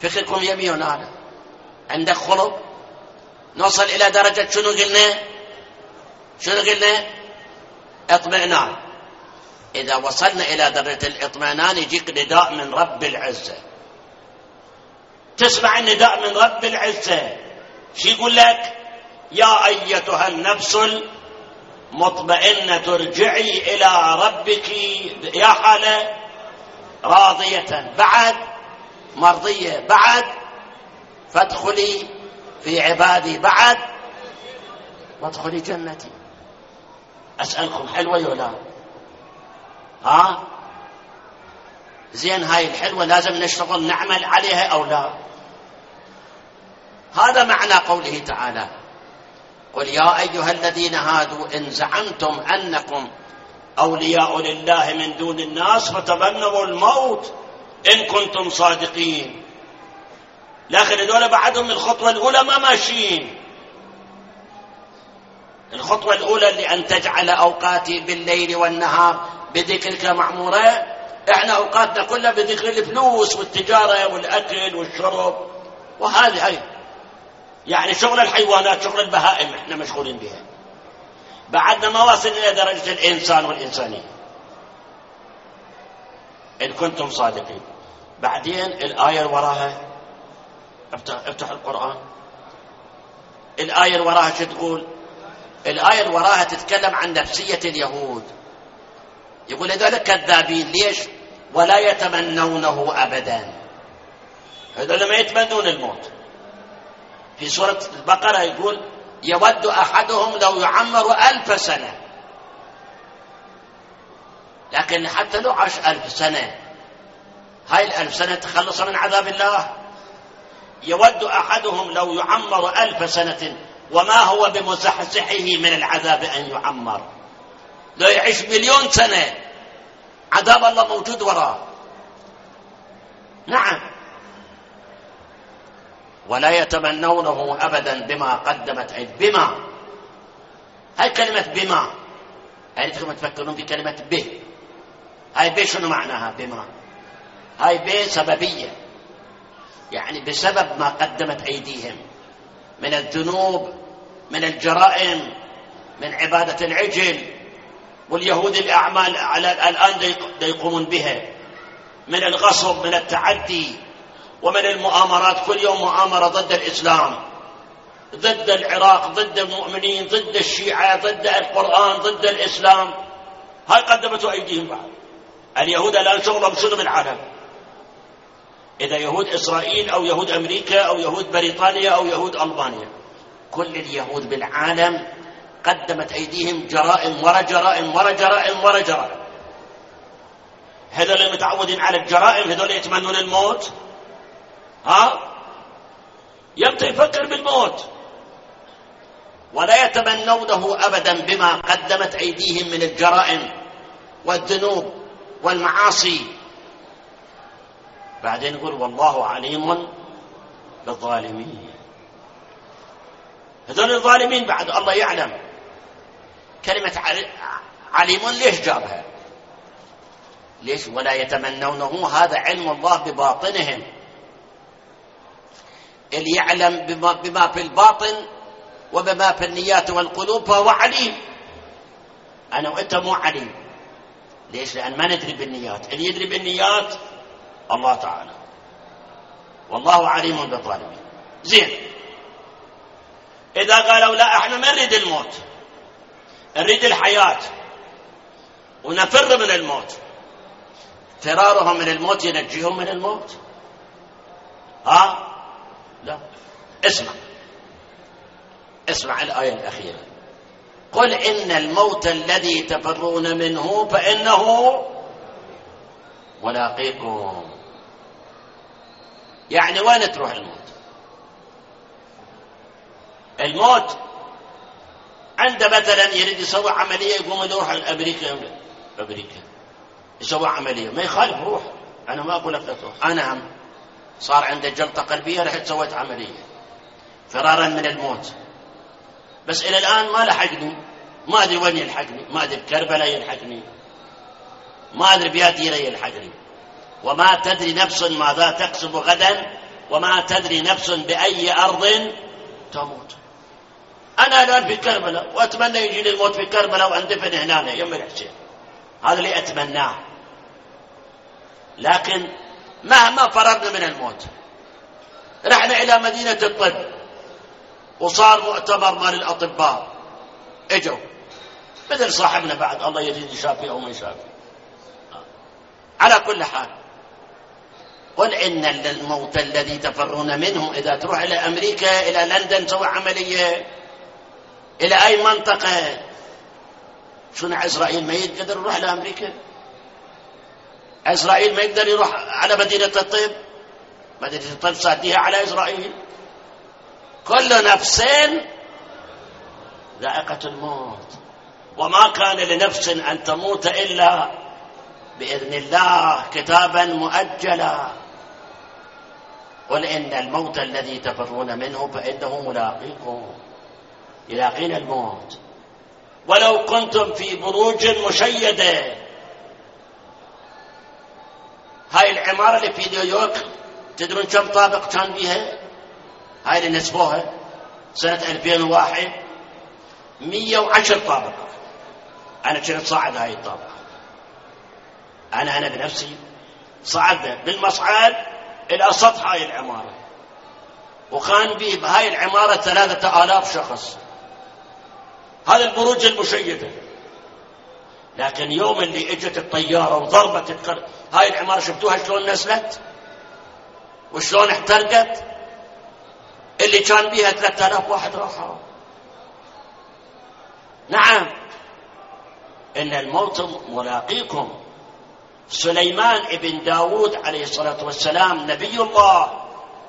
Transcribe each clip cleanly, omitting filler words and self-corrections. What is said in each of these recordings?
فكركم يبيون هذا؟ عندك خلق؟ نوصل إلى درجة شنو قلنا؟ اطمئنان. إذا وصلنا إلى درجة الاطمئنان يجيك نداء من رب العزة. تسمع النداء من رب العزة شو يقول لك؟ يا أيتها النفس المطمئنة ارجعي إلى ربك يا حالة راضية، بعد مرضية، بعد فادخلي في عبادي، بعد وادخلي جنتي. أسألكم حلوة ولا زين؟ هاي الحلوة لازم نشتغل نعمل عليها أو لا؟ هذا معنى قوله تعالى: قل يا أيها الذين هادوا إن زعمتم أنكم أولياء لله من دون الناس فتمنوا الموت إن كنتم صادقين. لكن هذول بعدهم الخطوة الأولى ما ماشيين. الخطوة الأولى لأن تجعل أوقاتي بالليل والنهار بذكرك معمورة. إحنا أوقاتنا كلها بذكر الفلوس والتجارة والأكل والشرب، وهذه هي يعني شغل الحيوانات، شغل البهائم إحنا مشغولين بها. بعدنا ما واصل إلى درجة الإنسان والإنسانية إن كنتم صادقين. بعدين الآية وراها، افتح القرآن، الآية وراها شو تقول؟ الآية وراها تتكلم عن نفسية اليهود. يقول هذول كذابين. ليش؟ ولا يتمنونه أبدا. هذول ما يتمنون الموت. في سورة البقرة يقول يود أحدهم لو يعمر 1000 سنة، لكن حتى لو عاش 1000 سنة هاي 1000 سنة تخلص من عذاب الله. يود أحدهم لو يعمر 1000 سنة وما هو بمزحزحه من العذاب أن يعمر. لو يعيش 1,000,000 سنة عذاب الله موجود وراه. نعم. ولا يتمنونه أبدا بما قدمت أيديهم. بما، هاي كلمة بما، هاي تفكرون بكلمة به. هاي به شنو معناها؟ بما هاي به سببية، يعني بسبب ما قدمت أيديهم من الذنوب، من الجرائم، من عبادة العجل واليهود الأعمال الآن يقومون بها، من الغصب، من التعدي، ومن المؤامرات. كل يوم مؤامرة ضد الإسلام، ضد العراق، ضد المؤمنين، ضد الشيعة، ضد القرآن، ضد الإسلام. هاي قدمته أيديهم. بعد اليهود الآن شغلهم شنو بالعالم؟ إذا يهود إسرائيل أو يهود أمريكا أو يهود بريطانيا أو يهود ألبانيا، كل اليهود بالعالم قدمت أيديهم جرائم ورا جرائم ورا جرائم ورا جرائم. هذول المتعودين على الجرائم، هذول يتمنون الموت. يبدأ يفكر بالموت. ولا يتمنونه أبدا بما قدمت أيديهم من الجرائم والذنوب والمعاصي. بعدين يقول والله عليم بالظالمين. هذول الظالمين بعد الله يعلم. كلمة عليم ليش جابها؟ ليش؟ ولا يتمنونه، هذا علم الله بباطنهم. اللي يعلم بما في الباطن وبما في النيات والقلوب فهو عليم. أنا وأنت مو عليم. ليش؟ لأن ما ندري بالنيات. اللي يدري بالنيات الله تعالى. والله عليم بالظالمين. زين، إذا قالوا لا احنا ما نريد الموت، نريد الحياة ونفر من الموت، فرارهم من الموت ينجيهم من الموت؟ لا. اسمع الآية الأخيرة: قل إن الموت الذي تفرون منه فإنه ملاقيكم. يعني وين تروح الموت؟ الموت عنده مثلا يريد يسوي عملية، يقوم يروح أمريكا يسوي عملية، ما يخالف روح. أنا ما أقول لك لا تروح. أنا هم صار عنده جلطة قلبية، رحت سويت عملية فرارا من الموت، بس إلى الآن ما لحقني. ما أدري وين يلحقني، ما أدري بكربلاء يلحقني، ما أدري بياديرة يلحقني. وما تدري نفس ماذا تكسب غدا، وما تدري نفس بأي أرض تموت. أنا الآن في كربلاء وأتمنى يجي لي الموت في كربلاء وأندفن هنا يم الحسين، هذا اللي أتمناه. لكن مهما فررنا من الموت، رحنا إلى مدينة الطب وصار مؤتمر مال الأطباء، اجوا مثل صاحبنا بعد الله يزيد يشافي أو ما يشافي. على كل حال، قل إن الموت الذي تفرون منه إذا تروح إلى أمريكا، إلى لندن تسوي عملية، إلى أي منطقة، شنو إسرائيل ما يقدر يروح لأمريكا؟ إسرائيل ما يقدر يروح على مدينة الطب؟ مدينة الطب صاديها على إسرائيل. كل نفس ذائقة الموت، وما كان لنفس أن تموت إلا بإذن الله كتابا مؤجلا. قل إن الموت الذي تفرون منه فإنه ملاقيكم، يلاقين الموت ولو كنتم في بروج مشيدة. هاي العمارة اللي في نيويورك تدرون كم طابق كان بيها؟ هاي اللي نسبوها سنة 2001 110 طابق. أنا كنت صاعد هاي الطابق، أنا بنفسي صعدنا بالمصعد إلى سطح هاي العمارة، وكان به بهاي العمارة 3000 شخص. هذا البروج المشيدة. لكن يوم اللي اجت الطيارة وضربت هاي العمارة، شفتوها شلون نزلت وشلون احترقت؟ اللي كان بيها 3000 واحد راحوا. نعم، إن الموت ملاقيكم. سليمان ابن داود عليه الصلاة والسلام نبي الله،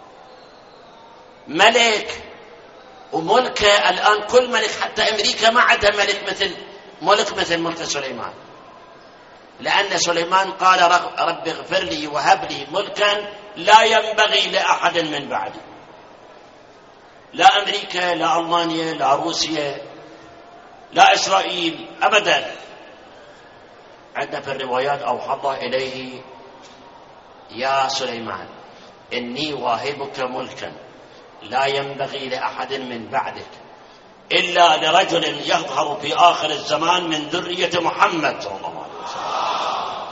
ملك، وملكه الآن كل ملك، حتى أمريكا ما عندها ملك مثل ملك سليمان، لأن سليمان قال رب اغفر لي وهب لي ملكا لا ينبغي لأحد من بعدي. لا أمريكا، لا ألمانيا، لا روسيا، لا إسرائيل أبدا. عندنا في الروايات أوحى الله إليه: يا سليمان إني واهبك ملكا لا ينبغي لأحد من بعدك إلا لرجل يظهر في آخر الزمان من ذرية محمد صلى الله عليه وسلم،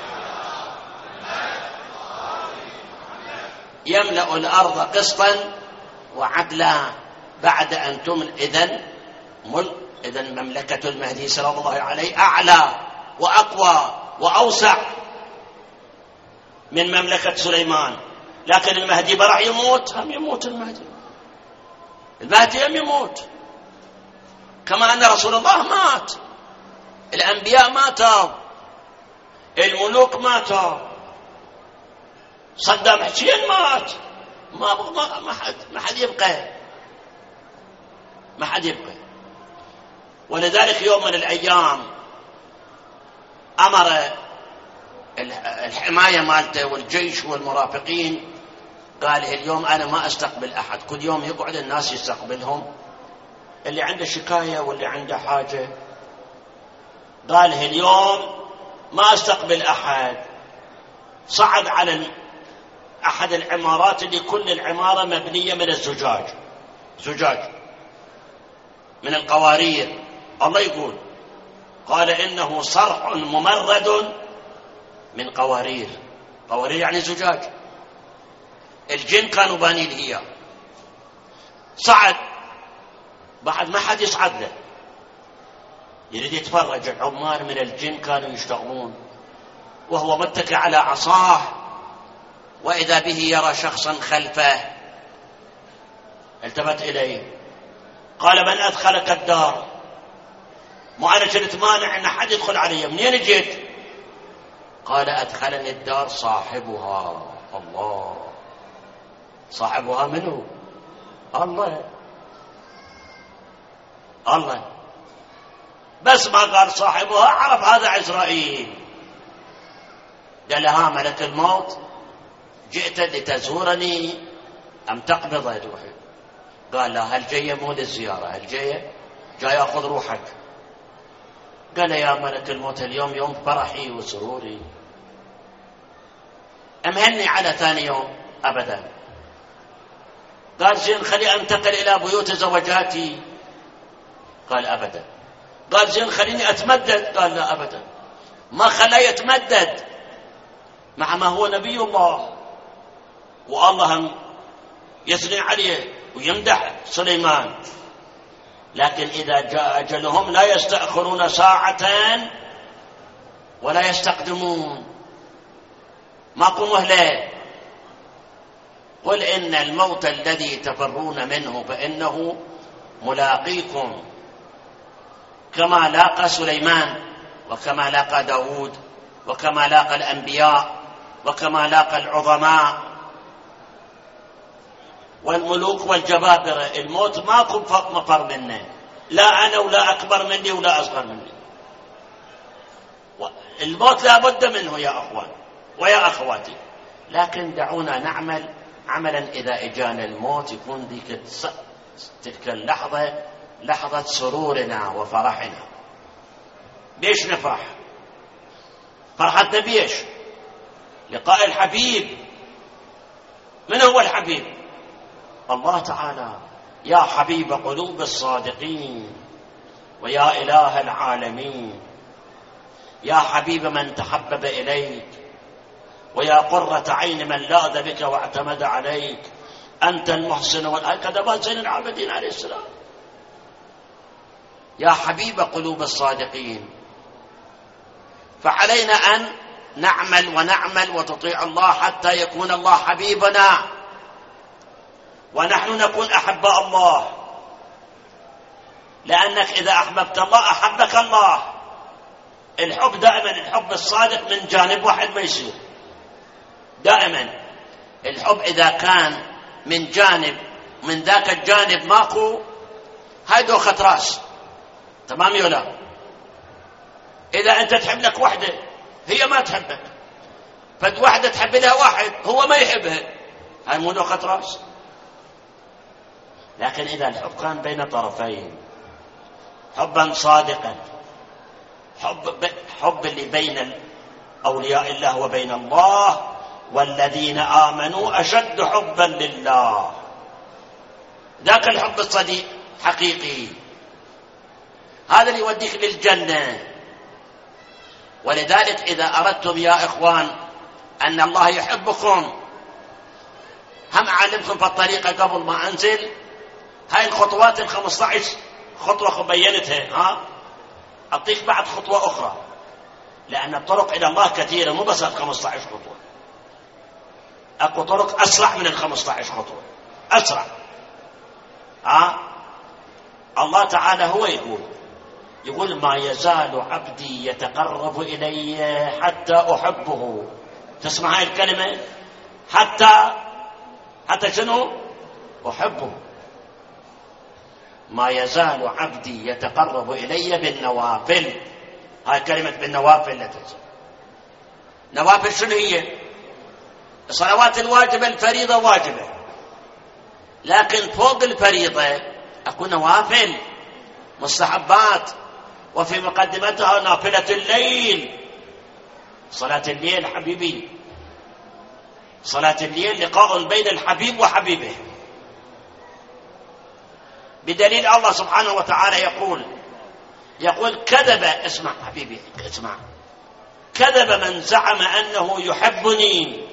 يملأ الأرض قسطا وعدلا بعد أن تمن. إذن مملكة المهدي صلى الله عليه أعلى وأقوى وأوسع من مملكة سليمان. لكن المهدي برع يموت، هم يموت المهدي هم يموت، كما أن رسول الله مات، الأنبياء ماتوا، الملوك ماتوا، صدام حسين مات، ما حد يبقى. ولذلك يوم من الأيام أمر الحماية مالته والجيش والمرافقين، قال اليوم أنا ما أستقبل أحد، كل يوم يقعد الناس يستقبلهم، اللي عنده شكاية واللي عنده حاجة. قال اليوم ما أستقبل أحد. صعد على أحد العمارات اللي كل العمارة مبنية من زجاج من القوارير. الله يقول قال إنه صرح ممرد من قوارير يعني زجاج. الجن كانوا بانين هي. صعد بعد ما حد يصعد له، يريد يتفرج. العمال من الجن كانوا يشتغلون وهو متكئ على عصاه، وإذا به يرى شخصا خلفه. التفت إليه قال: من أدخلك الدار؟ مو أنا كنت مانع أن حد يدخل علي، منين جيت؟ قال: أدخلني الدار صاحبها. الله، صاحبها منه؟ الله. بس ما قال صاحبها عرف هذا عزرائيل. قال لها: ملك الموت جئت لتزورني أم تقبض روحي؟ قال لا، هل جاية مو للزيارة، هل جاي أخذ روحك. قال: يا ملك الموت اليوم يوم فرحي وسروري، أمهني على ثاني يوم؟ أبدا. قال زين خلي أنتقل إلى بيوت زوجاتي، قال أبدا. قال زين خليني أتمدد، قال لا أبدا. ما خلاه يتمدد مع ما هو نبي الله، والله يثني عليه ويمدح سليمان، لكن إذا جاء أجلهم لا يستأخرون ساعة ولا يستقدمون، ماكو مهلة. قل إن الموت الذي تفرون منه فإنه ملاقيكم، كما لاقى سليمان وكما لاقى داود وكما لاقى الأنبياء وكما لاقى العظماء والملوك والجبابرة. الموت ماكو مفر منه، لا أنا ولا أكبر مني ولا أصغر مني. الموت لا بد منه يا أخوان ويا أخواتي، لكن دعونا نعمل عملا إذا إجانا الموت يكون ذيك تلك اللحظة لحظة سرورنا وفرحنا. بيش نفرح؟ فرحتنا بيش؟ لقاء الحبيب. من هو الحبيب؟ الله تعالى. يا حبيب قلوب الصادقين ويا إله العالمين، يا حبيب من تحبب إليك ويا قرة عين من لاذ بك واعتمد عليك، أنت المحسن والأكد زين العابدين عليه السلام. يا حبيب قلوب الصادقين. فعلينا أن نعمل وتطيع الله حتى يكون الله حبيبنا ونحن نكون أحباء الله، لأنك إذا أحببت الله أحبك الله. الحب دائما الحب الصادق من جانب واحد ما يصير، دائما الحب إذا كان من جانب من ذاك الجانب ماكو، هاي دوخة راس، تمام يولا؟ إذا أنت تحب لك وحدة هي ما تحبك، فواحدة تحب لها واحد هو ما يحبها، هاي مو دوخة راس. لكن إذا الحب كان بين طرفين، حبا صادقا، حب اللي بين أولياء الله وبين الله، والذين آمنوا أشد حبا لله، ذاك الحب الصديق حقيقي، هذا اللي يوديك للجنة. ولذلك إذا أردتم يا إخوان أن الله يحبكم، هم أعلمكم في الطريقة قبل ما أنزل هاي الخطوات 15 خطوة بينتها، أعطيك بعد خطوة أخرى، لأن الطرق إلى الله كثيرة، مو بس 15 خطوة، أكو طرق أسرع من 15 خطوة، أسرع. الله تعالى هو يقول ما يزال عبدي يتقرب إلي حتى أحبه. تسمع هاي الكلمة؟ حتى شنو؟ أحبه. ما يزال عبدي يتقرب إلي بالنوافل. هاي كلمة بالنوافل لا تنسى. نوافل شنو هي؟ الصلوات الواجبة، الفريضة واجبة، لكن فوق الفريضة أكو نوافل مستحبات، وفي مقدمتها نافلة الليل. صلاة الليل حبيبي، صلاة الليل لقاء بين الحبيب وحبيبه، بدليل الله سبحانه وتعالى يقول كذب، اسمع حبيبي اسمع، كذب من زعم أنه يحبني.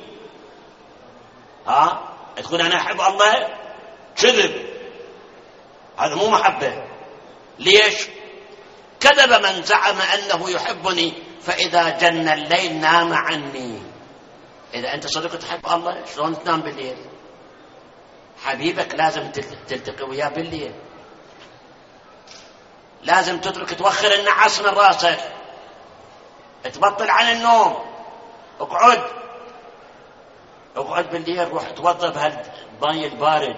تقول أنا أحب الله، كذب، هذا مو محبة. ليش؟ كذب من زعم أنه يحبني فإذا جن الليل نام عني. إذا أنت صدق تحب الله شلون تنام بالليل؟ حبيبك لازم تلتقي وياه بالليل، لازم تترك توخر النعاس من راسك، تبطل عن النوم، اقعد بالليل، روح توضى بهالماء البارد،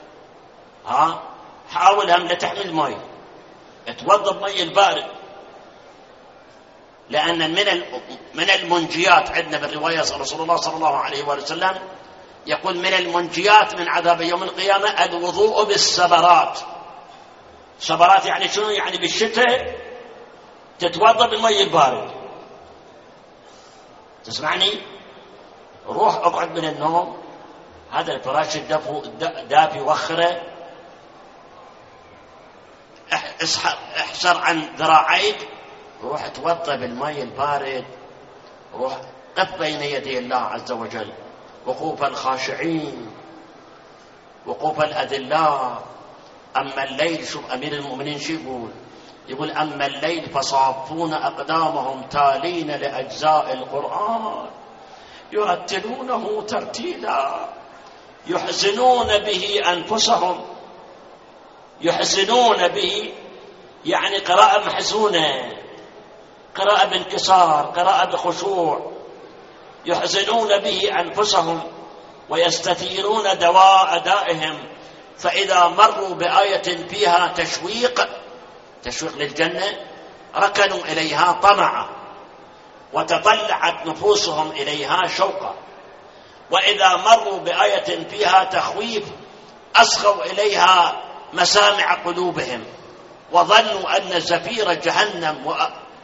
حاول هم لا تحمل ماء، توضى بماء البارد، لأن من المنجيات عندنا بالرواية رسول الله صلى الله عليه وسلم يقول من المنجيات من عذاب يوم القيامة الوضوء بالسبرات. سبرات يعني شنو؟ يعني بالشتاء تتوضى بالماء البارد. تسمعني؟ روح اقعد من النوم، هذا الفراش دافي وخره، احسر عن ذراعيك، روح توضى بالماء البارد، روح قف بين يدي الله عز وجل وقوف الخاشعين، وقوف الأذلاء. أما الليل، شوف أمير المؤمنين شو يقول أما الليل فصافون أقدامهم تالين لأجزاء القرآن يرتلونه ترتيلا يحزنون به أنفسهم. يحزنون به يعني قراءة محزونة، قراءة بانكسار، قراءة بخشوع. يحزنون به أنفسهم ويستثيرون دواء دائهم، فإذا مروا بآية فيها تشويق للجنة ركنوا إليها طمعا وتطلعت نفوسهم إليها شوقا، وإذا مروا بآية فيها تخويف أصغوا إليها مسامع قلوبهم، وظنوا أن زفير جهنم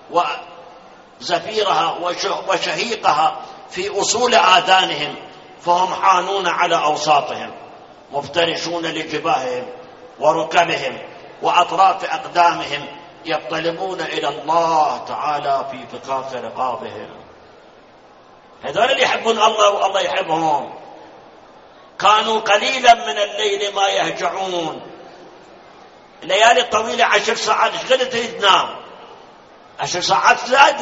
وزفيرها وشهيقها في أصول آذانهم، فهم حانون على أوساطهم مفترشون لجباههم وركبهم وأطراف أقدامهم، يطلبون إلى الله تعالى في فكاك رقابهم. هذول اللي يحبون الله والله يحبهم. كانوا قليلا من الليل ما يهجعون. الليالي الطويلة 10 ساعات، ايش قد تريد تنام؟ 10 ساعات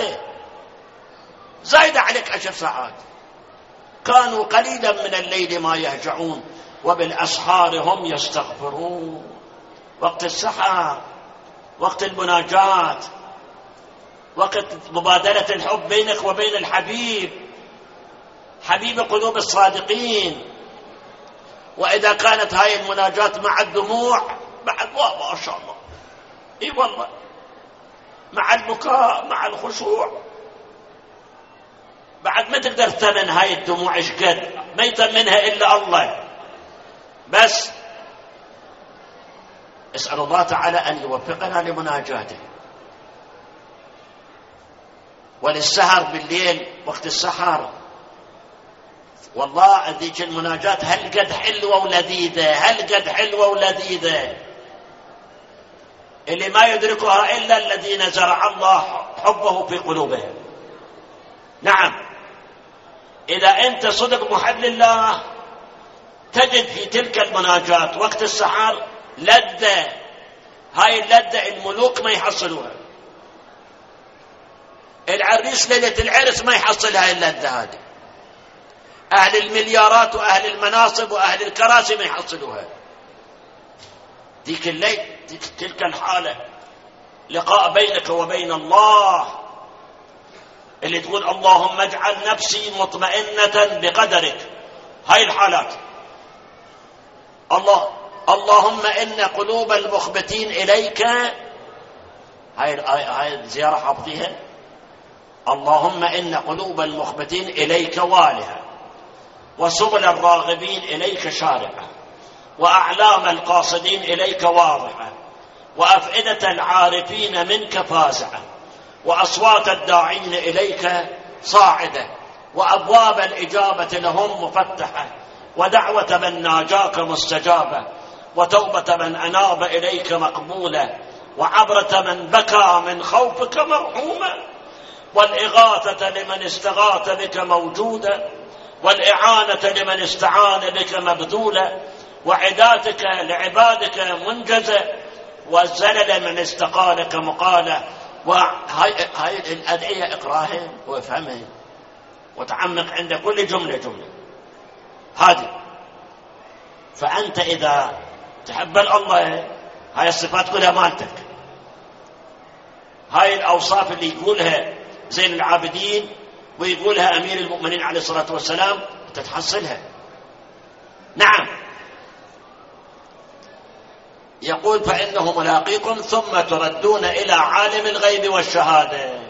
زايدة عليك 10 ساعات. كانوا قليلا من الليل ما يهجعون وبالأسحار هم يستغفرون. وقت السحر، وقت المناجاة، وقت مبادلة الحب بينك وبين الحبيب، حبيب قلوب الصادقين. وإذا كانت هاي المناجاة مع الدموع بعد ما شاء الله، اي والله، مع البكاء مع الخشوع، بعد ما تقدر تمن هاي الدموع ايش قد، ما يتمنها إلا الله. بس اسأل الله تعالى أن يوفقنا لمناجاته وللسهر بالليل وقت السحر. والله ذيك المناجاة هل قد حلوة ولذيذة، هل قد حلوة ولذيذة، اللي ما يدركها إلا الذين زرع الله حبه في قلوبهم. نعم، إذا أنت صدق محب لله تجد في تلك المناجاة وقت السحر لذة. هاي اللذة الملوك ما يحصلوها، العريس ليلة العرس ما يحصل هاي اللذة هذه، أهل المليارات وأهل المناصب وأهل الكراسي ما يحصلوها. ذيك الليل، تلك الحالة، لقاء بينك وبين الله، اللي تقول اللهم اجعل نفسي مطمئنة بقدرك. هاي الحالات. اللهم إن قلوب المخبتين إليك، هاي الزيارة حافظيها. اللهم إن قلوب المخبتين إليك والها، وسبل الراغبين إليك شارقة، وأعلام القاصدين إليك واضحة، وأفئدة العارفين منك فازعة، وأصوات الداعين إليك صاعدة، وأبواب الإجابة لهم مفتحة، ودعوة من ناجاك مستجابة، وتوبة من أناب إليك مقبولة، وعبرة من بكى من خوفك مرحومة، والإغاثة لمن استغاث بك موجودة، والإعانة لمن استعان بك مبذولة، وعداتك لعبادك منجزة، والزلل من استقالك مقالة. وهاي الأدعية اقراها وافهمها وتعمق عند كل جملة هذه. فأنت إذا تحب الله، هاي الصفات كلها مالتك، هاي الأوصاف اللي يقولها زين العابدين ويقولها أمير المؤمنين عليه الصلاة والسلام تتحصلها. نعم، يقول فإنه ملاقيكم ثم تردون إلى عالم الغيب والشهادة.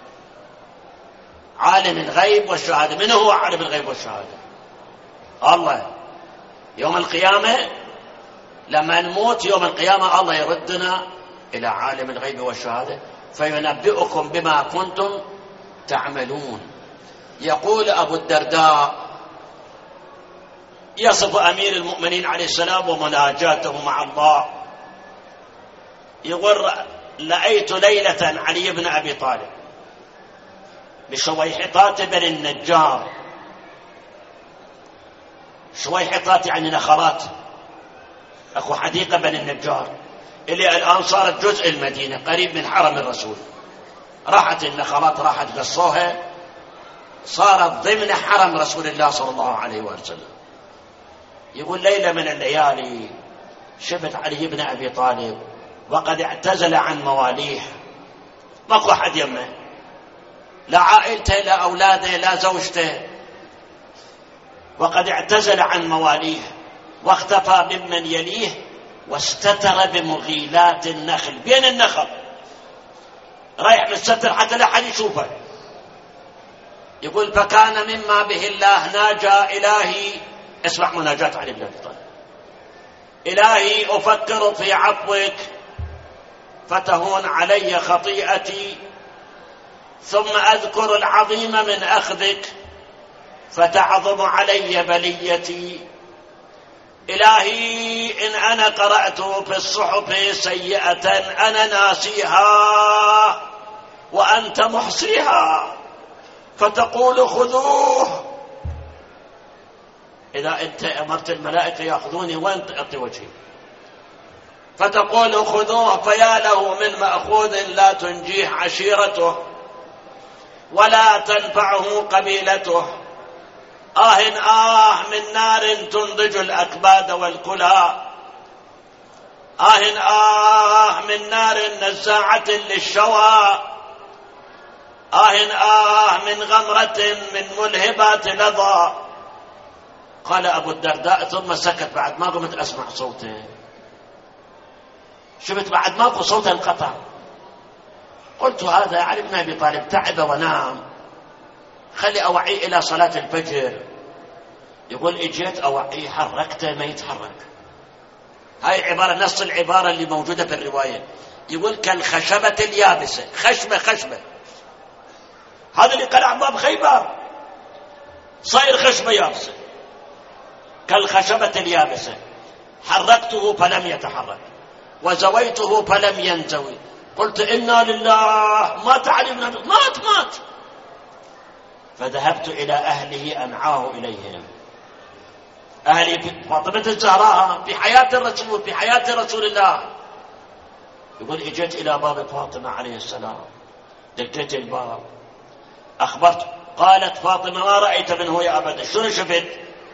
عالم الغيب والشهادة، من هو عالم الغيب والشهادة؟ الله. يوم القيامة لما نموت يوم القيامة الله يردنا إلى عالم الغيب والشهادة فينبئكم بما كنتم تعملون. يقول أبو الدرداء يصف أمير المؤمنين عليه السلام ومناجاته مع الله، يقول: لأيت ليلة علي بن أبي طالب بشويحطات بن النجار. شويحطات يعني نخرات، أخو حديقة بن النجار اللي الآن صارت جزء المدينة قريب من حرم الرسول. راحت النخرات، راحت قصوها، صارت ضمن حرم رسول الله صلى الله عليه وسلم. يقول: ليلة من الليالي شفت علي بن أبي طالب وقد اعتزل عن مواليه، ماكو أحد يمه، لا عائلته لا أولاده لا زوجته، وقد اعتزل عن مواليه واختفى ممن يليه، واستتر بمغيلات النخل، بين النخل رايح مستتر حتى لا أحد يشوفه. يقول: فكان مما به الله ناجى إلهي، اسمع مناجاة علي بن أبي طالب: إلهي أفكر في عفوك فتهون علي خطيئتي، ثم أذكر العظيم من أخذك فتعظم علي بليتي. إلهي إن أنا قرأت في الصحف سيئة أنا ناسيها وأنت محصيها، فتقول خذوه. إذا أنت أمرت الملائكة يأخذوني وأنت أعطي وجهي، فتقول خذوه، فيا له من مأخوذ لا تنجيه عشيرته ولا تنفعه قبيلته. من نار تنضج الأكباد والكلى، من نار نزاعة للشوى، من غمرة من ملهبات لظى. قال أبو الدرداء ثم سكت، بعد ما قمت أسمع صوته، شفت بعد ماكو صوت انقطع. قلت: هذا علي بن أبي طالب تعب ونام، خلي أوعيه إلى صلاة الفجر. يقول: اجيت أوعيه حركته ما يتحرك. هاي عبارة، نص العبارة اللي موجودة في الرواية. يقول: كالخشبة اليابسة، خشبة هذا اللي قلع باب خيبر صاير خشبة يابسة، كالخشبة اليابسة، حركته فلم يتحرك وزويته فلم ينزوي. قلت: إنا لله، مات علي بن أبي طالب، مات. فذهبت إلى أهله أنعاه إليهم، أهلي فاطمة الزهراء في حياة الرسول، في حياة رسول الله. يقول: اجيت إلى باب فاطمة عليه السلام، دقيت الباب، أخبرت. قالت فاطمة: ما رأيت منه يا أبدا؟ شنو شفت؟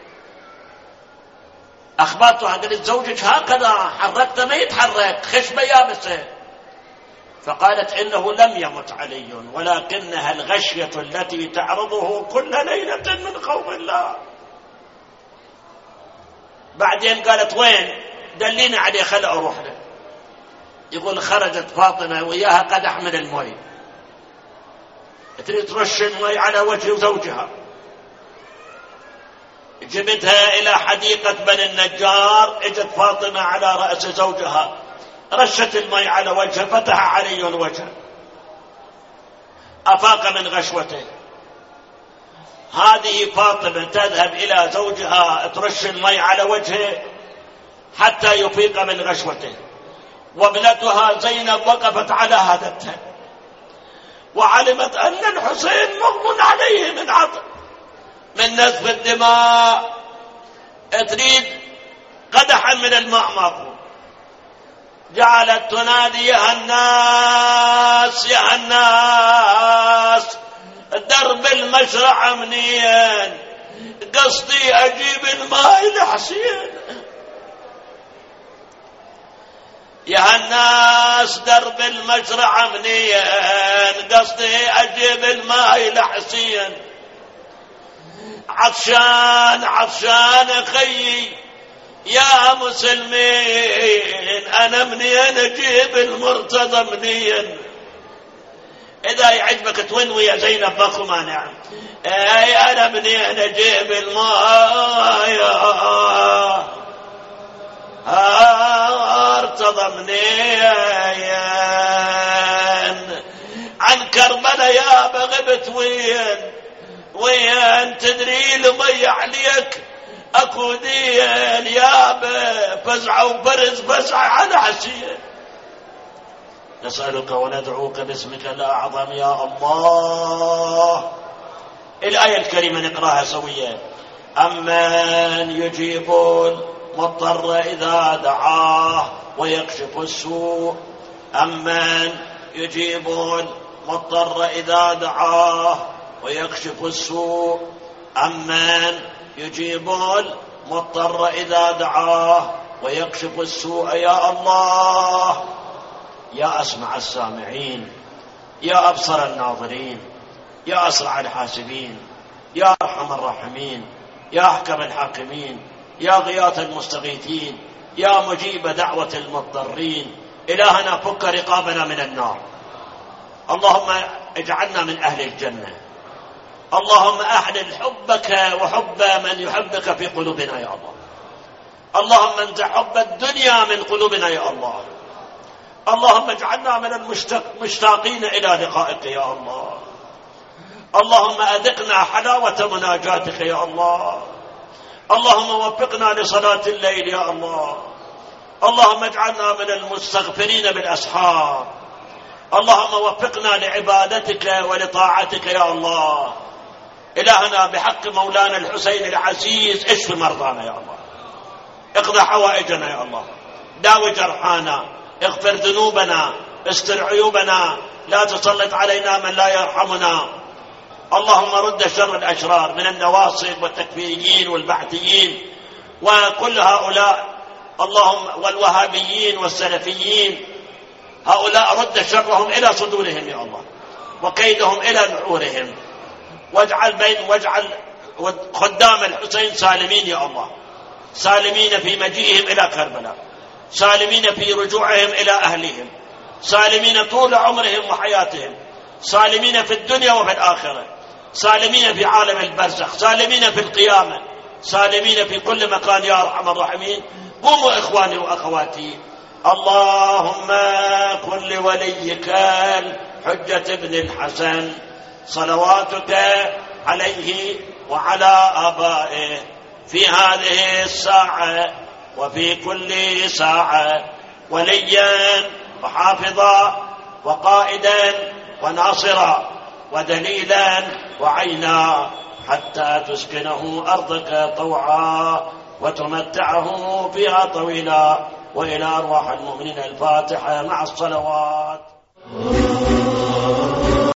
أخبرتها، قلت: زوجك هكذا حركت ما يتحرك، خشبة يابسة. فقالت: إنه لم يمت علي، ولكنها الغشية التي تعرضه كل ليلة من خوف الله. بعدين قالت: وين؟ دليني عليه، خل أروح له. يقول: خرجت فاطمة وياها قدح من المي، تريد ترش المي على وجه زوجها. جبتها إلى حديقة بني النجار، اجت فاطمة على رأس زوجها، رشت المي على وجهه، فتح علي الوجه، أفاق من غشوته. هذه فاطمة تذهب إلى زوجها ترش المي على وجهه حتى يفيق من غشوته، وابنتها زينب وقفت على هدتها وعلمت أن الحسين مغمى عليه من نزف الدماء، تريد قدحا من الماء ماكو. جعلت تنادي: يا الناس يا الناس، درب المشرع منين، قصدي أجيب الماء لحسين. يا الناس درب المشرع منين، قصدي أجيب الماء لحسين. عطشان خيي يا مسلمين، أنا منين أجيب المرتضى منين؟ إذا يعجبك توين يا زينب ماكو مانع. أي أنا منين أجيب الماء ارتضى منين؟ عن كربلاء يا بغبت وين تدري المي عليك اكو دين يابا فزعة وبرز فزعة على حسين. نسألك وندعوك باسمك الأعظم يا الله. الآية الكريمة نقراها سويا. أمن يجيب المضطر إذا دعاه ويكشف السوء. أمن يجيب المضطر إذا دعاه ويكشف السوء. أمن يجيب المضطر إذا دعاه ويكشف السوء. يا الله، يا أسمع السامعين، يا أبصر الناظرين، يا أسرع الحاسبين، يا أرحم الراحمين، يا أحكم الحاكمين، يا غياث المستغيثين، يا مجيب دعوة المضطرين. إلهنا فك رقابنا من النار. اللهم اجعلنا من أهل الجنة. اللهم أحلل حبك وحب من يحبك في قلوبنا يا الله. اللهم انزع حب الدنيا من قلوبنا يا الله. اللهم اجعلنا من المشتاقين إلى لقائك يا الله. اللهم أذقنا حلاوة مناجاتك يا الله. اللهم وفقنا لصلاة الليل يا الله. اللهم اجعلنا من المستغفرين بالأسحار. اللهم وفقنا لعبادتك ولطاعتك يا الله. إلهنا بحق مولانا الحسين العزيز اشف مرضانا يا الله. اقضى حوائجنا يا الله. داوي جرحانا. اغفر ذنوبنا. استر عيوبنا. لا تسلط علينا من لا يرحمنا. اللهم رد شر الأشرار من النواصب والتكفيريين والبعثيين وكل هؤلاء، اللهم والوهابيين والسلفيين، هؤلاء رد شرهم إلى صدورهم يا الله وكيدهم إلى نحورهم. واجعل خدام الحسين سالمين يا الله، سالمين في مجيئهم إلى كربلاء، سالمين في رجوعهم إلى أهلهم، سالمين طول عمرهم وحياتهم، سالمين في الدنيا وفي الآخرة، سالمين في عالم البرزخ، سالمين في القيامة، سالمين في كل مكان يا أرحم الراحمين. قوموا إخواني وأخواتي. اللهم كن لوليك الحجة بن الحسن صلواتك عليه وعلى آبائه في هذه الساعة وفي كل ساعة وليا وحافظا وقائدا وناصرا ودليلا وعينا حتى تسكنه أرضك طوعا وتمتعه فيها طويلا. وإلى أرواح المؤمنين الفاتحة مع الصلوات.